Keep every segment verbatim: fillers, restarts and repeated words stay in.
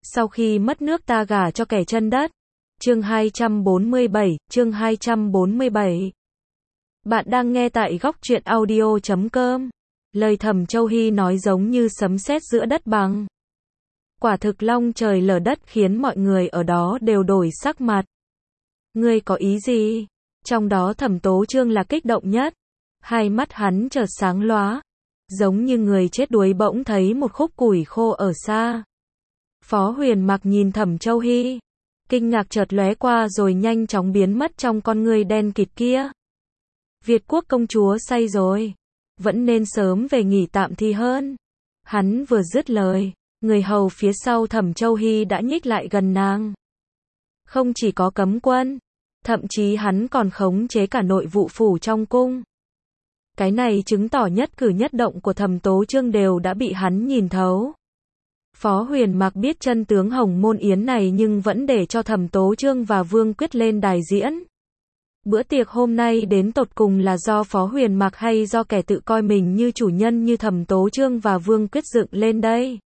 Sau khi mất nước ta gả cho kẻ chân đất. Chương hai trăm bốn mươi bảy, chương hai trăm bốn mươi bảy. Bạn đang nghe tại góc truyện audio chấm com. Lời Thẩm Châu Hy nói giống như sấm sét giữa đất bằng. Quả thực long trời lở đất khiến mọi người ở đó đều đổi sắc mặt. Ngươi có ý gì? Trong đó Thẩm Tố Trương là kích động nhất. Hai mắt hắn chợt sáng lóa, giống như người chết đuối bỗng thấy một khúc củi khô ở xa. Phó Huyền Mặc nhìn Thẩm Châu Hy, kinh ngạc chợt lóe qua rồi nhanh chóng biến mất trong con ngươi đen kịt kia. Việt quốc công chúa say rồi, vẫn nên sớm về nghỉ tạm thì hơn. Hắn vừa dứt lời, người hầu phía sau Thẩm Châu Hy đã nhích lại gần nàng. Không chỉ có cấm quân, thậm chí hắn còn khống chế cả nội vụ phủ trong cung. Cái này chứng tỏ nhất cử nhất động của Thẩm Tố Trương đều đã bị hắn nhìn thấu. Phó Huyền Mặc biết chân tướng Hồng Môn Yến này nhưng vẫn để cho Thẩm Tố Trương và Vương Quyết lên đài diễn. Bữa tiệc hôm nay đến tột cùng là do Phó Huyền Mặc hay do kẻ tự coi mình như chủ nhân như Thẩm Tố Trương và Vương Quyết dựng lên đây?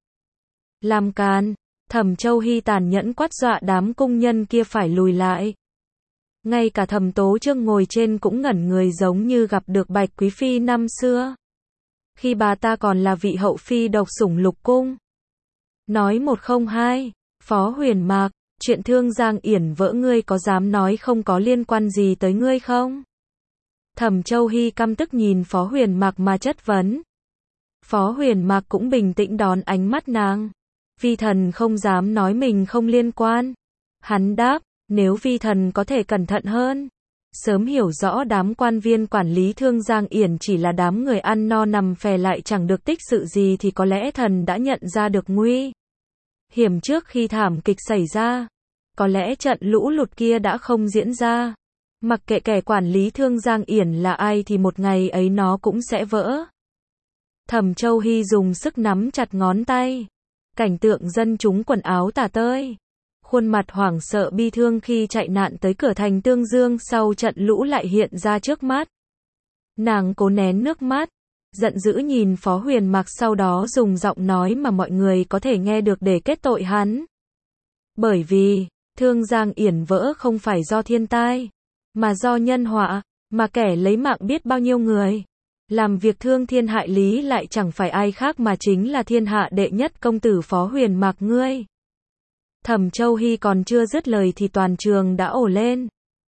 Làm càn, Thẩm Châu Hy tàn nhẫn quát dọa đám cung nhân kia phải lùi lại. Ngay cả Thẩm Tố Trương ngồi trên cũng ngẩn người giống như gặp được Bạch Quý Phi năm xưa. Khi bà ta còn là vị hậu phi độc sủng lục cung. Nói một không hai, Phó Huyền Mặc, chuyện Thương Giang yển vỡ ngươi có dám nói không có liên quan gì tới ngươi không? Thẩm Châu Hy căm tức nhìn Phó Huyền Mặc mà chất vấn. Phó Huyền Mặc cũng bình tĩnh đón ánh mắt nàng. Vi thần không dám nói mình không liên quan. Hắn đáp, nếu vi thần có thể cẩn thận hơn, sớm hiểu rõ đám quan viên quản lý Thương Giang yển chỉ là đám người ăn no nằm phè lại chẳng được tích sự gì thì có lẽ thần đã nhận ra được nguy hiểm trước khi thảm kịch xảy ra. Có lẽ trận lũ lụt kia đã không diễn ra. Mặc kệ kẻ quản lý Thương Giang yển là ai thì một ngày ấy nó cũng sẽ vỡ. Thẩm Châu Hy dùng sức nắm chặt ngón tay. Cảnh tượng dân chúng quần áo tả tơi, khuôn mặt hoảng sợ bi thương khi chạy nạn tới cửa thành Tương Dương sau trận lũ lại hiện ra trước mắt. Nàng cố nén nước mắt, giận dữ nhìn Phó Huyền Mặc, sau đó dùng giọng nói mà mọi người có thể nghe được để kết tội hắn. Bởi vì, Thương Giang yển vỡ không phải do thiên tai, mà do nhân họa, mà kẻ lấy mạng biết bao nhiêu người. Làm việc thương thiên hại lý lại chẳng phải ai khác mà chính là thiên hạ đệ nhất công tử Phó Huyền Mặc ngươi. Thẩm Châu Hy còn chưa dứt lời thì toàn trường đã ồ lên.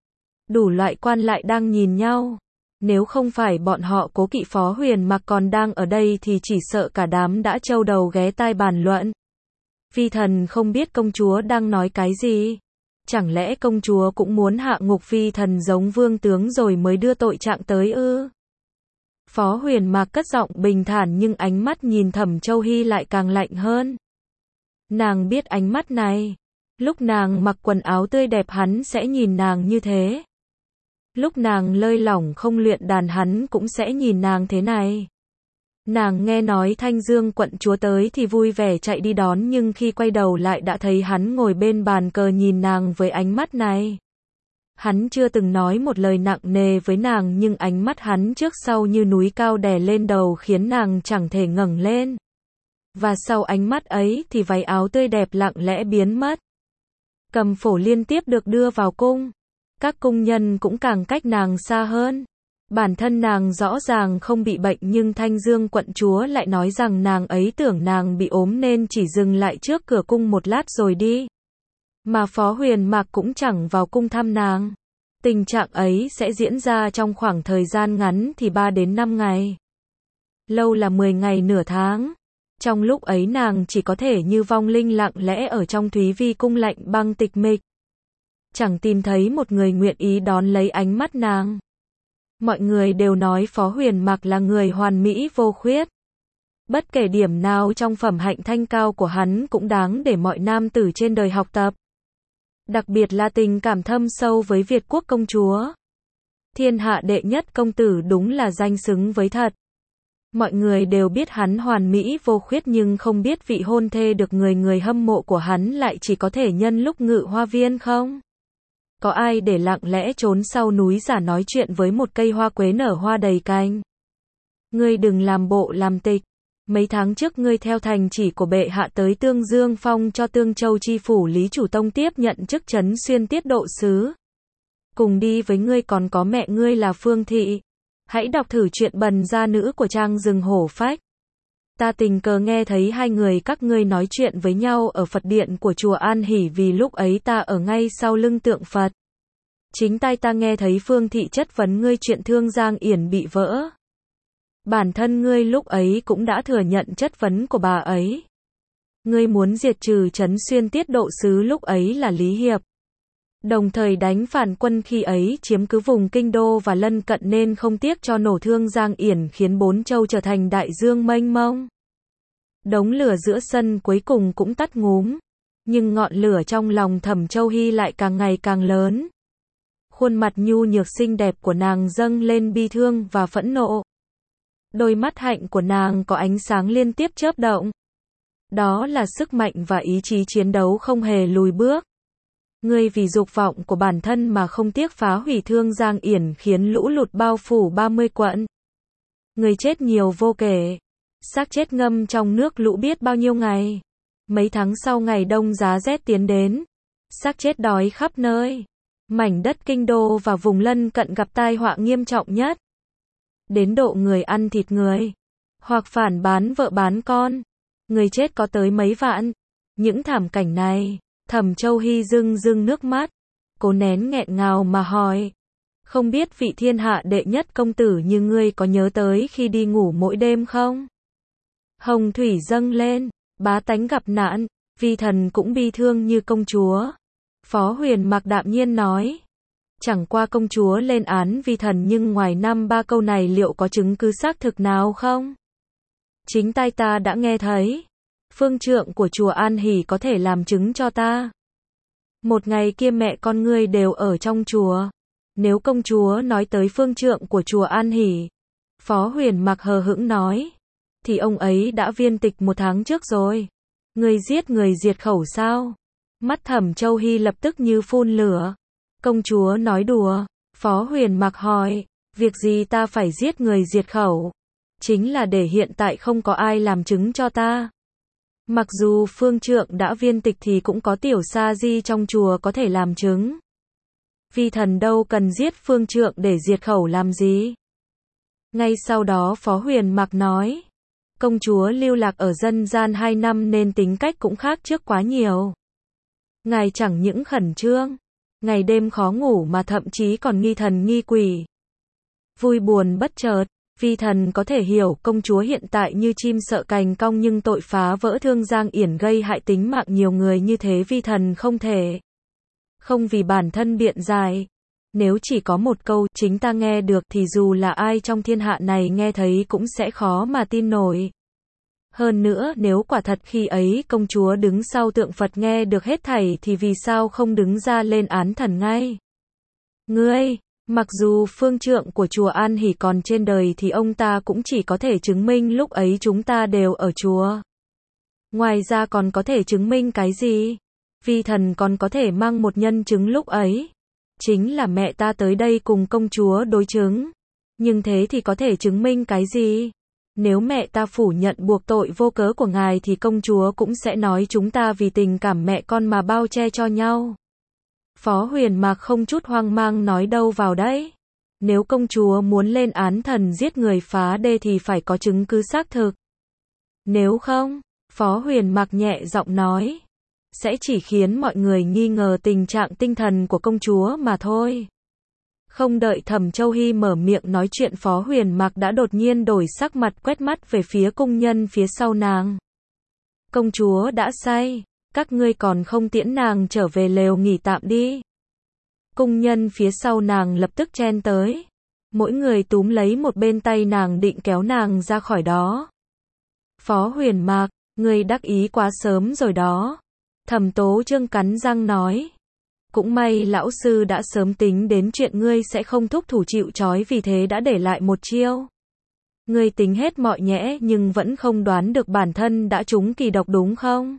Đủ loại quan lại đang nhìn nhau. Nếu không phải bọn họ cố kỵ Phó Huyền Mặc còn đang ở đây thì chỉ sợ cả đám đã trâu đầu ghé tai bàn luận. Vi thần không biết công chúa đang nói cái gì. Chẳng lẽ công chúa cũng muốn hạ ngục vi thần giống vương tướng rồi mới đưa tội trạng tới ư? Phó Huyền Mặc cất giọng bình thản nhưng ánh mắt nhìn Thẩm Châu Hy lại càng lạnh hơn. Nàng biết ánh mắt này. Lúc nàng mặc quần áo tươi đẹp hắn sẽ nhìn nàng như thế. Lúc nàng lơi lỏng không luyện đàn hắn cũng sẽ nhìn nàng thế này. Nàng nghe nói Thanh Dương quận chúa tới thì vui vẻ chạy đi đón nhưng khi quay đầu lại đã thấy hắn ngồi bên bàn cờ nhìn nàng với ánh mắt này. Hắn chưa từng nói một lời nặng nề với nàng nhưng ánh mắt hắn trước sau như núi cao đè lên đầu khiến nàng chẳng thể ngẩng lên. Và sau ánh mắt ấy thì váy áo tươi đẹp lặng lẽ biến mất. Cầm phổ liên tiếp được đưa vào cung. Các cung nhân cũng càng cách nàng xa hơn. Bản thân nàng rõ ràng không bị bệnh nhưng Thanh Dương quận chúa lại nói rằng nàng ấy tưởng nàng bị ốm nên chỉ dừng lại trước cửa cung một lát rồi đi. Mà Phó Huyền Mặc cũng chẳng vào cung thăm nàng. Tình trạng ấy sẽ diễn ra trong khoảng thời gian ngắn thì ba đến năm ngày. Lâu là mười ngày nửa tháng. Trong lúc ấy nàng chỉ có thể như vong linh lặng lẽ ở trong Thúy Vi cung lạnh băng tịch mịch. Chẳng tìm thấy một người nguyện ý đón lấy ánh mắt nàng. Mọi người đều nói Phó Huyền Mặc là người hoàn mỹ vô khuyết. Bất kể điểm nào trong phẩm hạnh thanh cao của hắn cũng đáng để mọi nam tử trên đời học tập. Đặc biệt là tình cảm thâm sâu với Việt quốc công chúa. Thiên hạ đệ nhất công tử đúng là danh xứng với thật. Mọi người đều biết hắn hoàn mỹ vô khuyết nhưng không biết vị hôn thê được người người hâm mộ của hắn lại chỉ có thể nhân lúc ngự hoa viên không? Có ai để lặng lẽ trốn sau núi giả nói chuyện với một cây hoa quế nở hoa đầy cành? Ngươi đừng làm bộ làm tịch, Mấy tháng trước ngươi theo thành chỉ của bệ hạ tới Tương Dương Phong cho Tương Châu chi phủ Lý Chủ Tông tiếp nhận chức trấn xuyên tiết độ sứ. Cùng đi với ngươi còn có mẹ ngươi là Phương Thị. Hãy đọc thử chuyện Bần gia nữ của Trang Rừng Hổ Phách. Ta tình cờ nghe thấy hai người các ngươi nói chuyện với nhau ở Phật điện của chùa An Hỷ, vì lúc ấy ta ở ngay sau lưng tượng Phật. Chính tai ta nghe thấy Phương Thị chất vấn ngươi chuyện Thương Giang Yển bị vỡ. Bản thân ngươi lúc ấy cũng đã thừa nhận chất vấn của bà ấy. Ngươi muốn diệt trừ trấn xuyên tiết độ sứ lúc ấy là Lý Hiệp. Đồng thời đánh phản quân khi ấy chiếm cứ vùng kinh đô và lân cận nên không tiếc cho nổ Thương Giang Yển, khiến bốn châu trở thành đại dương mênh mông. Đống lửa giữa sân cuối cùng cũng tắt ngúm, nhưng ngọn lửa trong lòng Thẩm Châu Hy lại càng ngày càng lớn. Khuôn mặt nhu nhược xinh đẹp của nàng dâng lên bi thương và phẫn nộ. Đôi mắt hạnh của nàng có ánh sáng liên tiếp chớp động. Đó là sức mạnh và ý chí chiến đấu không hề lùi bước. Ngươi vì dục vọng của bản thân mà không tiếc phá hủy Thương Giang Yển, khiến lũ lụt bao phủ ba mươi quận. Người chết nhiều vô kể. Xác chết ngâm trong nước lũ biết bao nhiêu ngày. Mấy tháng sau ngày đông giá rét tiến đến, xác chết đói khắp nơi. Mảnh đất kinh đô và vùng lân cận gặp tai họa nghiêm trọng nhất. Đến độ người ăn thịt người, hoặc phản bán vợ bán con. Người chết có tới mấy vạn. Những thảm cảnh này, Thẩm Châu Hy rưng rưng nước mắt, cố nén nghẹn ngào mà hỏi. Không biết vị thiên hạ đệ nhất công tử như ngươi có nhớ tới khi đi ngủ mỗi đêm không? Hồng thủy dâng lên, bá tánh gặp nạn, vi thần cũng bi thương như công chúa. Phó Huyền Mạc đạm nhiên nói. Chẳng qua công chúa lên án vi thần, nhưng ngoài năm ba câu này liệu có chứng cứ xác thực nào không? Chính tai ta đã nghe thấy. Phương trượng của chùa An Hỷ có thể làm chứng cho ta. Một ngày kia mẹ con ngươi đều ở trong chùa. Nếu công chúa nói tới phương trượng của chùa An Hỷ, Phó Huyền Mạc hờ hững nói, thì ông ấy đã viên tịch một tháng trước rồi. Ngươi giết người diệt khẩu sao? Mắt Thẩm Châu Hy lập tức như phun lửa. Công chúa nói đùa. Phó Huyền Mạc hỏi, việc gì ta phải giết người diệt khẩu? Chính là để hiện tại không có ai làm chứng cho ta. Mặc dù phương trượng đã viên tịch thì cũng có tiểu sa di trong chùa có thể làm chứng. Vi thần đâu cần giết phương trượng để diệt khẩu làm gì? Ngay sau đó Phó Huyền Mạc nói, công chúa lưu lạc ở dân gian hai năm nên tính cách cũng khác trước quá nhiều. Ngài chẳng những khẩn trương, ngày đêm khó ngủ mà thậm chí còn nghi thần nghi quỷ. Vui buồn bất chợt, vi thần có thể hiểu công chúa hiện tại như chim sợ cành cong, nhưng tội phá vỡ Thương Giang Yển gây hại tính mạng nhiều người như thế vi thần không thể. Không vì bản thân biện giải. Nếu chỉ có một câu chính ta nghe được thì dù là ai trong thiên hạ này nghe thấy cũng sẽ khó mà tin nổi. Hơn nữa nếu quả thật khi ấy công chúa đứng sau tượng Phật nghe được hết thảy thì vì sao không đứng ra lên án thần ngay? Ngươi, mặc dù phương trượng của chùa An Hỷ còn trên đời thì ông ta cũng chỉ có thể chứng minh lúc ấy chúng ta đều ở chùa. Ngoài ra còn có thể chứng minh cái gì? Vi thần còn có thể mang một nhân chứng lúc ấy. Chính là mẹ ta tới đây cùng công chúa đối chứng. Nhưng thế thì có thể chứng minh cái gì? Nếu mẹ ta phủ nhận buộc tội vô cớ của ngài thì công chúa cũng sẽ nói chúng ta vì tình cảm mẹ con mà bao che cho nhau. Phó Huyền Mạc không chút hoang mang nói đâu vào đấy. Nếu công chúa muốn lên án thần giết người phá đê thì phải có chứng cứ xác thực. Nếu không, Phó Huyền Mạc nhẹ giọng nói, sẽ chỉ khiến mọi người nghi ngờ tình trạng tinh thần của công chúa mà thôi. Không đợi Thẩm Châu Hy mở miệng nói chuyện, Phó Huyền Mạc đã đột nhiên đổi sắc mặt, quét mắt về phía cung nhân phía sau nàng. Công chúa đã say, các ngươi còn không tiễn nàng trở về lều nghỉ tạm đi. Cung nhân phía sau nàng lập tức chen tới. Mỗi người túm lấy một bên tay nàng định kéo nàng ra khỏi đó. Phó Huyền Mạc, ngươi đắc ý quá sớm rồi đó. Thẩm Tố Trương cắn răng nói. Cũng may lão sư đã sớm tính đến chuyện ngươi sẽ không thúc thủ chịu trói, vì thế đã để lại một chiêu. Ngươi tính hết mọi nhẽ nhưng vẫn không đoán được bản thân đã trúng kỳ độc đúng không?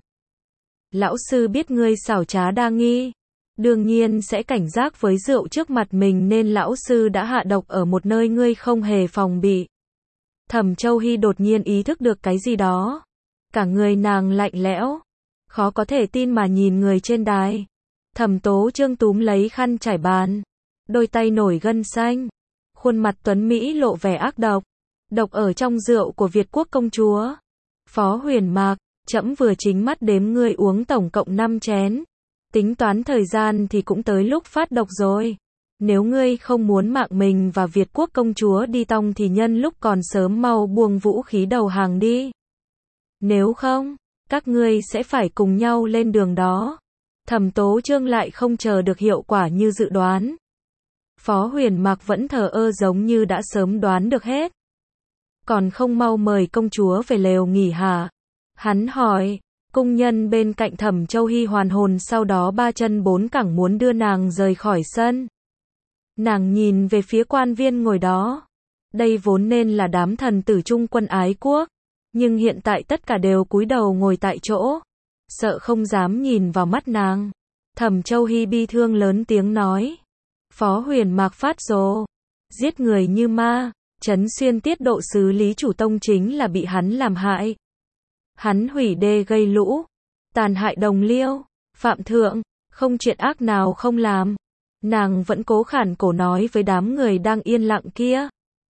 Lão sư biết ngươi xảo trá đa nghi, đương nhiên sẽ cảnh giác với rượu trước mặt mình nên lão sư đã hạ độc ở một nơi ngươi không hề phòng bị. Thẩm Châu Hy đột nhiên ý thức được cái gì đó. Cả người nàng lạnh lẽo, khó có thể tin mà nhìn người trên đài. Thẩm Tố Trương túm lấy khăn trải bàn, đôi tay nổi gân xanh, khuôn mặt tuấn Mỹ lộ vẻ ác độc. Độc ở trong rượu của Việt quốc công chúa. Phó Huyền Mạc, trẫm vừa chính mắt đếm ngươi uống tổng cộng năm chén. Tính toán thời gian thì cũng tới lúc phát độc rồi. Nếu ngươi không muốn mạng mình và Việt quốc công chúa đi tong thì nhân lúc còn sớm mau buông vũ khí đầu hàng đi. Nếu không, các ngươi sẽ phải cùng nhau lên đường đó. Thẩm Tố Trương lại không chờ được hiệu quả như dự đoán. Phó Huyền Mạc vẫn thờ ơ giống như đã sớm đoán được hết. Còn không mau mời công chúa về lều nghỉ hả? Hắn hỏi. Cung nhân bên cạnh Thẩm Châu Hy hoàn hồn, sau đó ba chân bốn cẳng muốn đưa nàng rời khỏi sân. Nàng nhìn về phía quan viên ngồi đó. Đây vốn nên là đám thần tử trung quân ái quốc, nhưng hiện tại tất cả đều cúi đầu ngồi tại chỗ, sợ không dám nhìn vào mắt nàng. Thẩm Châu Hy bi thương lớn tiếng nói. Phó Huyền Mạc phát rồ. Giết người như ma. Trấn Xuyên tiết độ sứ Lý Chủ Tông chính là bị hắn làm hại. Hắn hủy đê gây lũ, tàn hại đồng liêu, phạm thượng, không chuyện ác nào không làm. Nàng vẫn cố khản cổ nói với đám người đang yên lặng kia.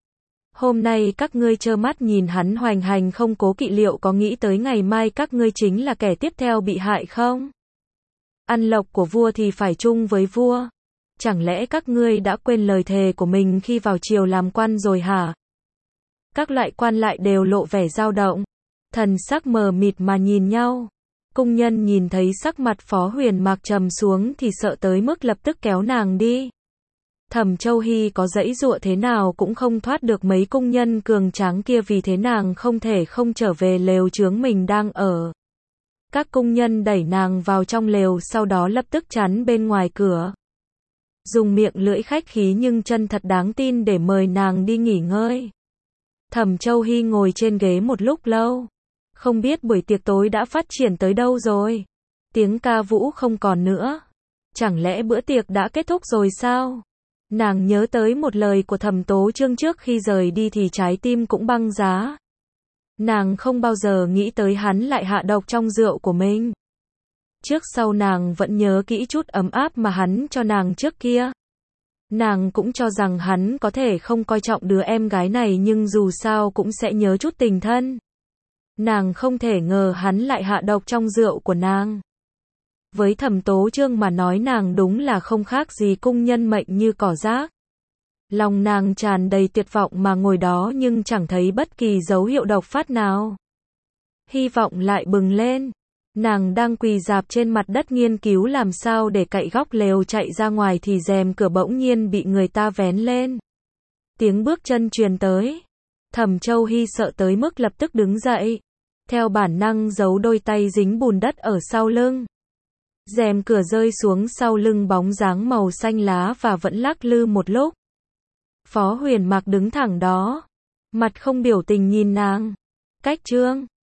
Hôm nay các ngươi trơ mắt nhìn hắn hoành hành không cố kỵ, liệu có nghĩ tới ngày mai các ngươi chính là kẻ tiếp theo bị hại không? Ăn lộc của vua thì phải chung với vua. Chẳng lẽ các ngươi đã quên lời thề của mình khi vào triều làm quan rồi hả? Các loại quan lại đều lộ vẻ dao động, thần sắc mờ mịt mà nhìn nhau. Cung nhân nhìn thấy sắc mặt Phó Huyền Mạc trầm xuống thì sợ tới mức lập tức kéo nàng đi. Thẩm Châu Hy có giãy giụa thế nào cũng không thoát được mấy cung nhân cường tráng kia, vì thế nàng không thể không trở về lều chướng mình đang ở. Các cung nhân đẩy nàng vào trong lều, sau đó lập tức chắn bên ngoài cửa. Dùng miệng lưỡi khách khí nhưng chân thật đáng tin để mời nàng đi nghỉ ngơi. Thẩm Châu Hy ngồi trên ghế một lúc lâu. Không biết buổi tiệc tối đã phát triển tới đâu rồi. Tiếng ca vũ không còn nữa. Chẳng lẽ bữa tiệc đã kết thúc rồi sao? Nàng nhớ tới một lời của Thẩm Tố Trương trước khi rời đi thì trái tim cũng băng giá. Nàng không bao giờ nghĩ tới hắn lại hạ độc trong rượu của mình. Trước sau nàng vẫn nhớ kỹ chút ấm áp mà hắn cho nàng trước kia. Nàng cũng cho rằng hắn có thể không coi trọng đứa em gái này, nhưng dù sao cũng sẽ nhớ chút tình thân. Nàng không thể ngờ hắn lại hạ độc trong rượu của nàng. Với Thẩm Tố Trương mà nói, nàng đúng là không khác gì cung nhân mệnh như cỏ rác. Lòng nàng tràn đầy tuyệt vọng mà ngồi đó nhưng chẳng thấy bất kỳ dấu hiệu độc phát nào. Hy vọng lại bừng lên. Nàng đang quỳ rạp trên mặt đất nghiên cứu làm sao để cậy góc lều chạy ra ngoài thì rèm cửa bỗng nhiên bị người ta vén lên. Tiếng bước chân truyền tới. Thẩm Châu Hy sợ tới mức lập tức đứng dậy. Theo bản năng giấu đôi tay dính bùn đất ở sau lưng. Rèm cửa rơi xuống sau lưng bóng dáng màu xanh lá và vẫn lắc lư một lúc. Phó Huyền Mạc đứng thẳng đó, mặt không biểu tình nhìn nàng. Cách Trương